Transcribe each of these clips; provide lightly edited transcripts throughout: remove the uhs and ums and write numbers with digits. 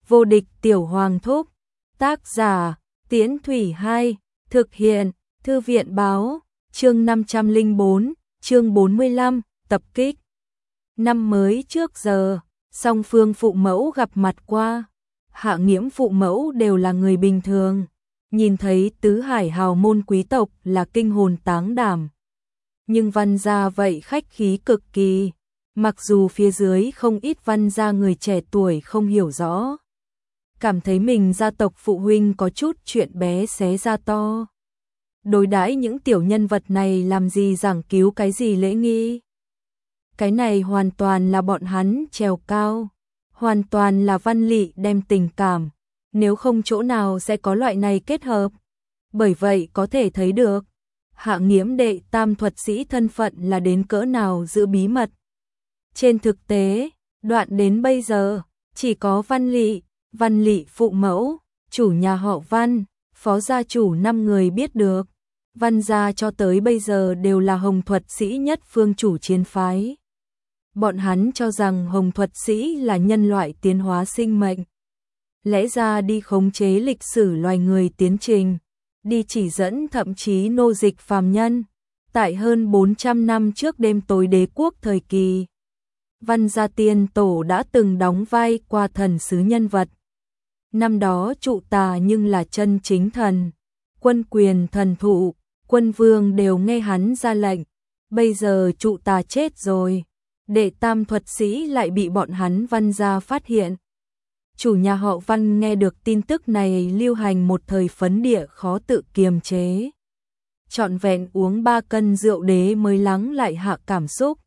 Vô địch tiểu hoàng thúc. Tác giả, Tiễn Thủy 2, thực hiện, Thư viện báo, chương 504, chương 45, tập kích. Năm mới trước giờ, song phương phụ mẫu gặp mặt qua. Hạ Nghiễm phụ mẫu đều là người bình thường, nhìn thấy tứ hải hào môn quý tộc là kinh hồn táng đảm. Nhưng Văn gia vậy khách khí cực kỳ, mặc dù phía dưới không ít Văn gia người trẻ tuổi không hiểu rõ, cảm thấy mình gia tộc phụ huynh có chút chuyện bé xé ra to. Đối đãi những tiểu nhân vật này làm gì giảng cứu cái gì lễ nghi. Cái này hoàn toàn là bọn hắn trèo cao, hoàn toàn là Văn Lị đem tình cảm, nếu không chỗ nào sẽ có loại này kết hợp. Bởi vậy có thể thấy được, Hạ Nghiễm đệ tam thuật sĩ thân phận là đến cỡ nào giữ bí mật. Trên thực tế, đoạn đến bây giờ, chỉ có Văn Lị phụ mẫu, chủ nhà họ Văn, phó gia chủ 5 người biết được. Văn gia cho tới bây giờ đều là hồng thuật sĩ nhất phương chủ chiến phái. Bọn hắn cho rằng hồng thuật sĩ là nhân loại tiến hóa sinh mệnh. Lẽ ra đi khống chế lịch sử loài người tiến trình, đi chỉ dẫn thậm chí nô dịch phàm nhân. Tại hơn 400 năm trước đêm tối đế quốc thời kỳ, Văn gia tiên tổ đã từng đóng vai qua thần sứ nhân vật. Năm đó trụ tà nhưng là chân chính thần, quân quyền thần thụ, quân vương đều nghe hắn ra lệnh. Bây giờ trụ tà chết rồi, đệ tam thuật sĩ lại bị bọn hắn Văn gia phát hiện. Chủ nhà họ Văn nghe được tin tức này lưu hành một thời phấn địa khó tự kiềm chế. Trọn vẹn uống 3 cân rượu đế mới lắng lại hạ cảm xúc.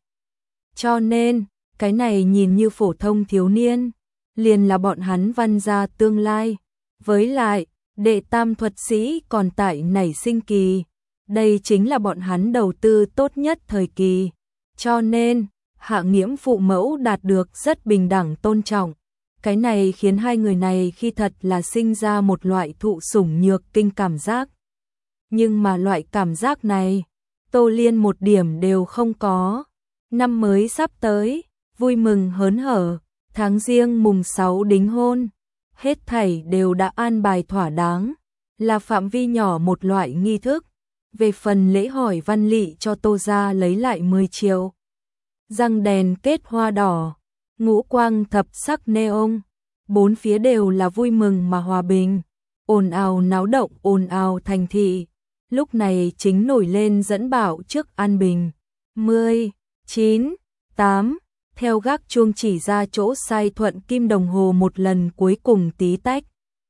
Cho nên, cái này nhìn như phổ thông thiếu niên, liền là bọn hắn Văn gia tương lai. Với lại, đệ tam thuật sĩ còn tại nảy sinh kỳ, đây chính là bọn hắn đầu tư tốt nhất thời kỳ. Cho nên, Hạ Nghiễm phụ mẫu đạt được rất bình đẳng tôn trọng. Cái này khiến hai người này khi thật là sinh ra một loại thụ sủng nhược kinh cảm giác. Nhưng mà loại cảm giác này, Tô Liên một điểm đều không có. Năm mới sắp tới, vui mừng hớn hở, tháng Giêng mùng 6 đính hôn. Hết thảy đều đã an bài thỏa đáng, là phạm vi nhỏ một loại nghi thức. Về phần lễ hỏi Văn Lị cho Tô gia lấy lại 10 triệu. Răng đèn kết hoa đỏ, ngũ quang thập sắc neon, bốn phía đều là vui mừng mà hòa bình, ồn ào náo động ồn ào thành thị. Lúc này chính nổi lên dẫn bảo trước an bình. 10, 9, 8, theo gác chuông chỉ ra chỗ sai thuận kim đồng hồ một lần cuối cùng tí tách.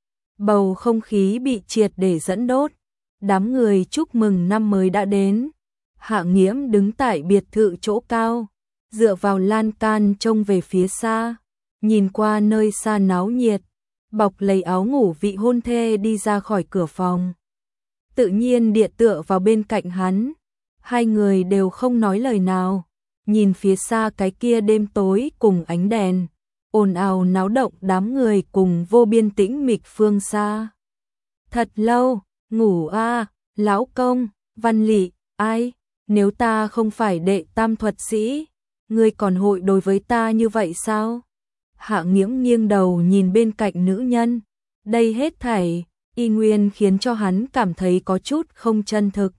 Bầu không khí bị triệt để dẫn đốt, đám người chúc mừng năm mới đã đến. Hạ Nghiễm đứng tại biệt thự chỗ cao, dựa vào lan can trông về phía xa, nhìn qua nơi xa náo nhiệt, bọc lấy áo ngủ vị hôn thê đi ra khỏi cửa phòng. Tự nhiên địa tựa vào bên cạnh hắn, hai người đều không nói lời nào, nhìn phía xa cái kia đêm tối cùng ánh đèn, ồn ào náo động đám người cùng vô biên tĩnh mịch phương xa. Thật lâu, ngủ a, lão công, Văn Lị, ai, nếu ta không phải đệ tam thuật sĩ, ngươi còn hội đối với ta như vậy sao? Hạ Nghiễm nghiêng đầu nhìn bên cạnh nữ nhân, đây hết thảy, y nguyên khiến cho hắn cảm thấy có chút không chân thực.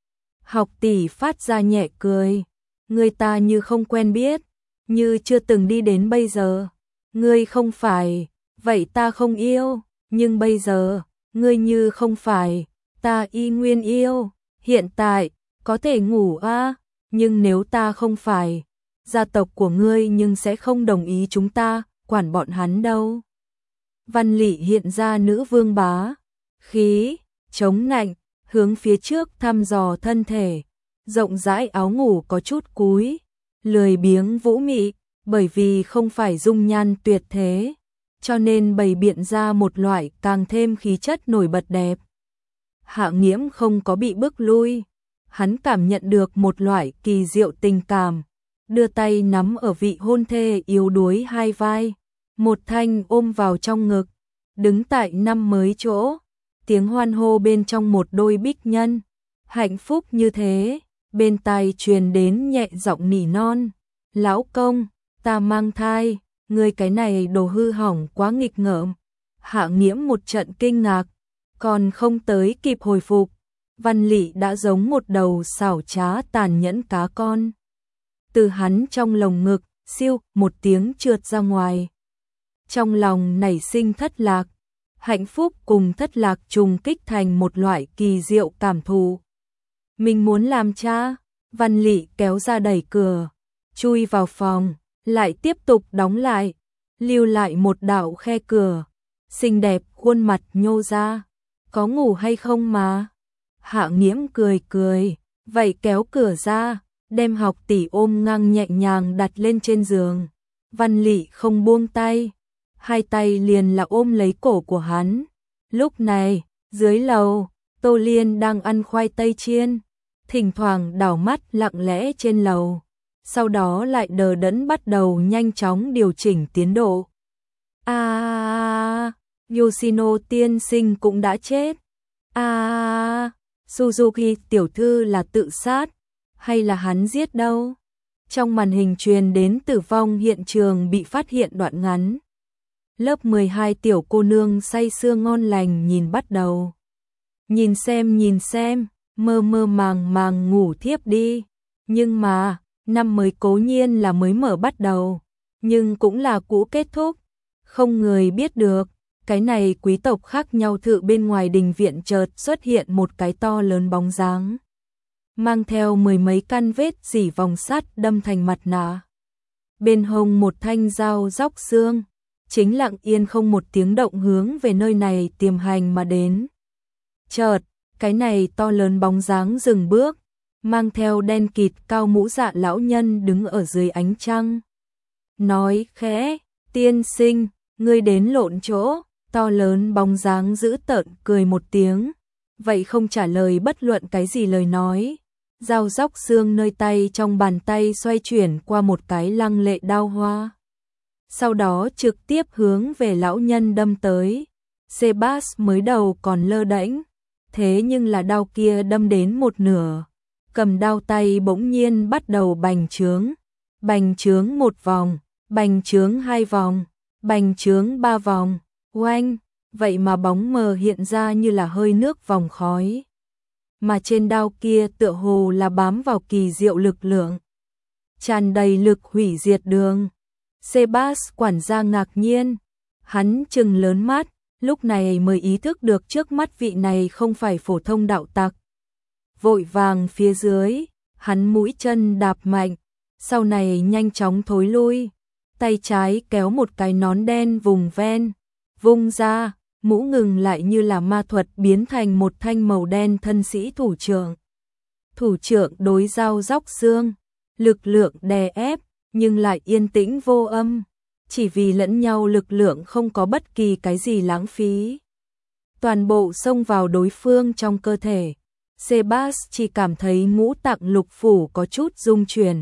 Học tỷ phát ra nhẹ cười, ngươi ta như không quen biết, như chưa từng đi đến bây giờ. Ngươi không phải, vậy ta không yêu, nhưng bây giờ, ngươi như không phải, ta y nguyên yêu, hiện tại, có thể ngủ a, nhưng nếu ta không phải, gia tộc của ngươi nhưng sẽ không đồng ý chúng ta quản bọn hắn đâu. Văn Lị hiện ra nữ vương bá khí, chống nạnh, hướng phía trước thăm dò thân thể, rộng rãi áo ngủ có chút cúi, lười biếng vũ mị, bởi vì không phải dung nhan tuyệt thế, cho nên bày biện ra một loại càng thêm khí chất nổi bật đẹp. Hạ Nghiễm không có bị bức lui, hắn cảm nhận được một loại kỳ diệu tình cảm, đưa tay nắm ở vị hôn thê yếu đuối hai vai, một thanh ôm vào trong ngực, đứng tại năm mới chỗ, tiếng hoan hô bên trong một đôi bích nhân, hạnh phúc như thế, bên tai truyền đến nhẹ giọng nỉ non, lão công, ta mang thai, ngươi cái này đồ hư hỏng quá nghịch ngợm, Hạ Nghiễm một trận kinh ngạc, còn không tới kịp hồi phục, Văn Lị đã giống một đầu xảo trá tàn nhẫn cá con. Từ hắn trong lồng ngực, siêu một tiếng trượt ra ngoài. Trong lòng nảy sinh thất lạc, hạnh phúc cùng thất lạc trùng kích thành một loại kỳ diệu cảm thụ. Mình muốn làm cha, Văn Lị kéo ra đẩy cửa, chui vào phòng, lại tiếp tục đóng lại, lưu lại một đạo khe cửa. Xinh đẹp khuôn mặt nhô ra, có ngủ hay không mà? Hạ Nghiễm cười cười, vậy kéo cửa ra, đem Học tỷ ôm ngang nhẹ nhàng đặt lên trên giường. Văn Lị không buông tay, hai tay liền là ôm lấy cổ của hắn. Lúc này, dưới lầu, Tô Liên đang ăn khoai tây chiên, thỉnh thoảng đảo mắt lặng lẽ trên lầu, sau đó lại đờ đẫn bắt đầu nhanh chóng điều chỉnh tiến độ. Yoshino tiên sinh cũng đã chết. Suzuki tiểu thư là tự sát, hay là hắn giết đâu? Trong màn hình truyền đến tử vong hiện trường bị phát hiện đoạn ngắn. Lớp 12 tiểu cô nương say sưa ngon lành nhìn bắt đầu. Nhìn xem, mơ mơ màng màng ngủ thiếp đi. Nhưng mà, năm mới cố nhiên là mới mở bắt đầu, nhưng cũng là cũ kết thúc. Không người biết được, cái này quý tộc khác nhau thự bên ngoài đình viện chợt xuất hiện một cái to lớn bóng dáng. Mang theo mười mấy căn vết dỉ vòng sắt đâm thành mặt nạ. Bên hông một thanh dao róc xương, chính lặng yên không một tiếng động hướng về nơi này tiềm hành mà đến. Chợt, cái này to lớn bóng dáng dừng bước, mang theo đen kịt cao mũ dạ lão nhân đứng ở dưới ánh trăng. Nói khẽ, tiên sinh, ngươi đến lộn chỗ. To lớn bóng dáng dữ tợn cười một tiếng, vậy không trả lời bất luận cái gì lời nói. Dao róc xương nơi tay trong bàn tay xoay chuyển qua một cái lăng lệ đao hoa. Sau đó trực tiếp hướng về lão nhân đâm tới. Sebas mới đầu còn lơ đễnh, thế nhưng là đao kia đâm đến một nửa. Cầm đao tay bỗng nhiên bắt đầu bành trướng một vòng, bành trướng hai vòng, bành trướng ba vòng. Oanh, vậy mà bóng mờ hiện ra như là hơi nước vòng khói. Mà trên đao kia tựa hồ là bám vào kỳ diệu lực lượng, tràn đầy lực hủy diệt đường. Sebas quản gia ngạc nhiên, hắn trừng lớn mắt, lúc này mới ý thức được trước mắt vị này không phải phổ thông đạo tặc. Vội vàng phía dưới, hắn mũi chân đạp mạnh, sau này nhanh chóng thối lui, tay trái kéo một cái nón đen vùng ven. Vung ra, mũ ngừng lại như là ma thuật biến thành một thanh màu đen thân sĩ thủ trưởng. Thủ trưởng đối dao róc xương, lực lượng đè ép, nhưng lại yên tĩnh vô âm, chỉ vì lẫn nhau lực lượng không có bất kỳ cái gì lãng phí. Toàn bộ xông vào đối phương trong cơ thể. Sebas chỉ cảm thấy ngũ tạng lục phủ có chút rung chuyển.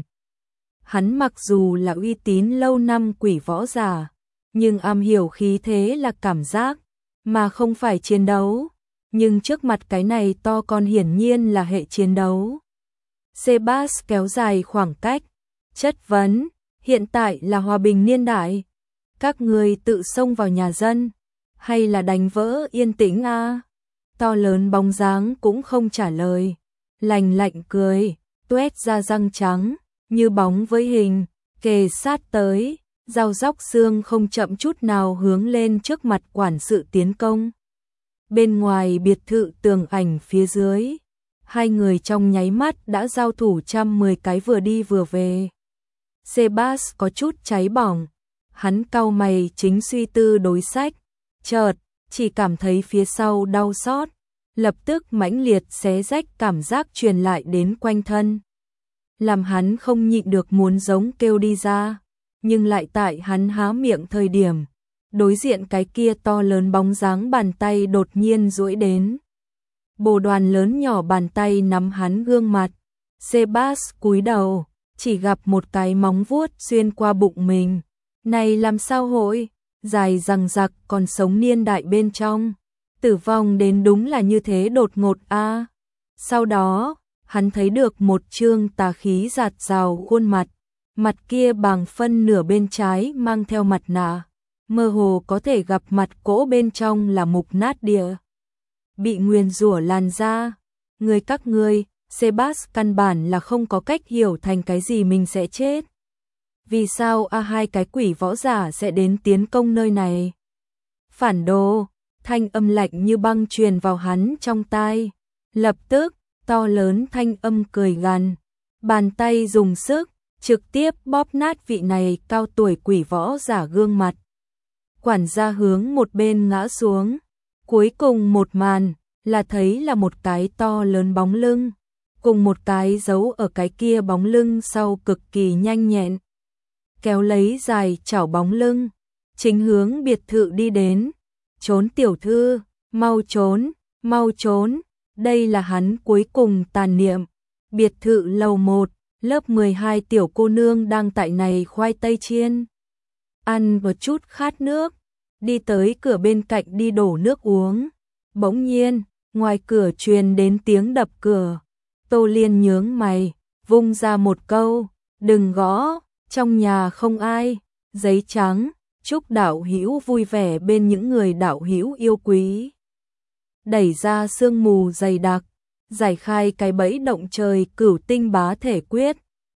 Hắn mặc dù là uy tín lâu năm quỷ võ giả, nhưng am hiểu khí thế là cảm giác, mà không phải chiến đấu. Nhưng trước mặt cái này to con hiển nhiên là hệ chiến đấu. Sebas kéo dài khoảng cách, chất vấn, hiện tại là hòa bình niên đại. Các người tự xông vào nhà dân, hay là đánh vỡ yên tĩnh à? To lớn bóng dáng cũng không trả lời, lạnh lạnh cười, tuét ra răng trắng, như bóng với hình, kề sát tới. Dao róc xương không chậm chút nào hướng lên trước mặt quản sự tiến công. Bên ngoài biệt thự tường ảnh phía dưới, hai người trong nháy mắt đã giao thủ 110 cái vừa đi vừa về. Sebas có chút cháy bỏng, hắn cau mày chính suy tư đối sách, chợt chỉ cảm thấy phía sau đau xót, lập tức mãnh liệt xé rách cảm giác truyền lại đến quanh thân, làm hắn không nhịn được muốn giống kêu đi ra. Nhưng lại tại hắn há miệng thời điểm, đối diện cái kia to lớn bóng dáng bàn tay đột nhiên duỗi đến. Bồ đoàn lớn nhỏ bàn tay nắm hắn gương mặt. Sebas cúi đầu, chỉ gặp một cái móng vuốt xuyên qua bụng mình. Này làm sao hội, dài rằng rặc còn sống niên đại bên trong. Tử vong đến đúng là như thế đột ngột a. Sau đó, hắn thấy được một trương tà khí giạt rào khuôn mặt. Mặt kia bằng phân nửa bên trái mang theo mặt nạ, mơ hồ có thể gặp mặt cỗ bên trong là mục nát địa. Bị nguyền rủa làn ra, người các ngươi, Sebas căn bản là không có cách hiểu thành cái gì mình sẽ chết. Vì sao hai cái quỷ võ giả sẽ đến tiến công nơi này? Phản đồ, thanh âm lạnh như băng truyền vào hắn trong tai. Lập tức, to lớn thanh âm cười gằn, bàn tay dùng sức, trực tiếp bóp nát vị này cao tuổi quỷ võ giả gương mặt. Quản gia hướng một bên ngã xuống. Cuối cùng một màn là thấy là một cái to lớn bóng lưng, cùng một cái giấu ở cái kia bóng lưng sau cực kỳ nhanh nhẹn. Kéo lấy dài chảo bóng lưng, chính hướng biệt thự đi đến. Trốn tiểu thư, mau trốn, đây là hắn cuối cùng tàn niệm. Biệt thự lầu 1, lớp 12 tiểu cô nương đang tại này khoai tây chiên. Ăn một chút khát nước, đi tới cửa bên cạnh đi đổ nước uống. Bỗng nhiên, ngoài cửa truyền đến tiếng đập cửa. Tô Liên nhướng mày, vung ra một câu, đừng gõ, trong nhà không ai. Giấy trắng, chúc đạo hữu vui vẻ bên những người đạo hữu yêu quý. Đẩy ra sương mù dày đặc, giải khai cái bẫy động trời cửu tinh bá thể quyết.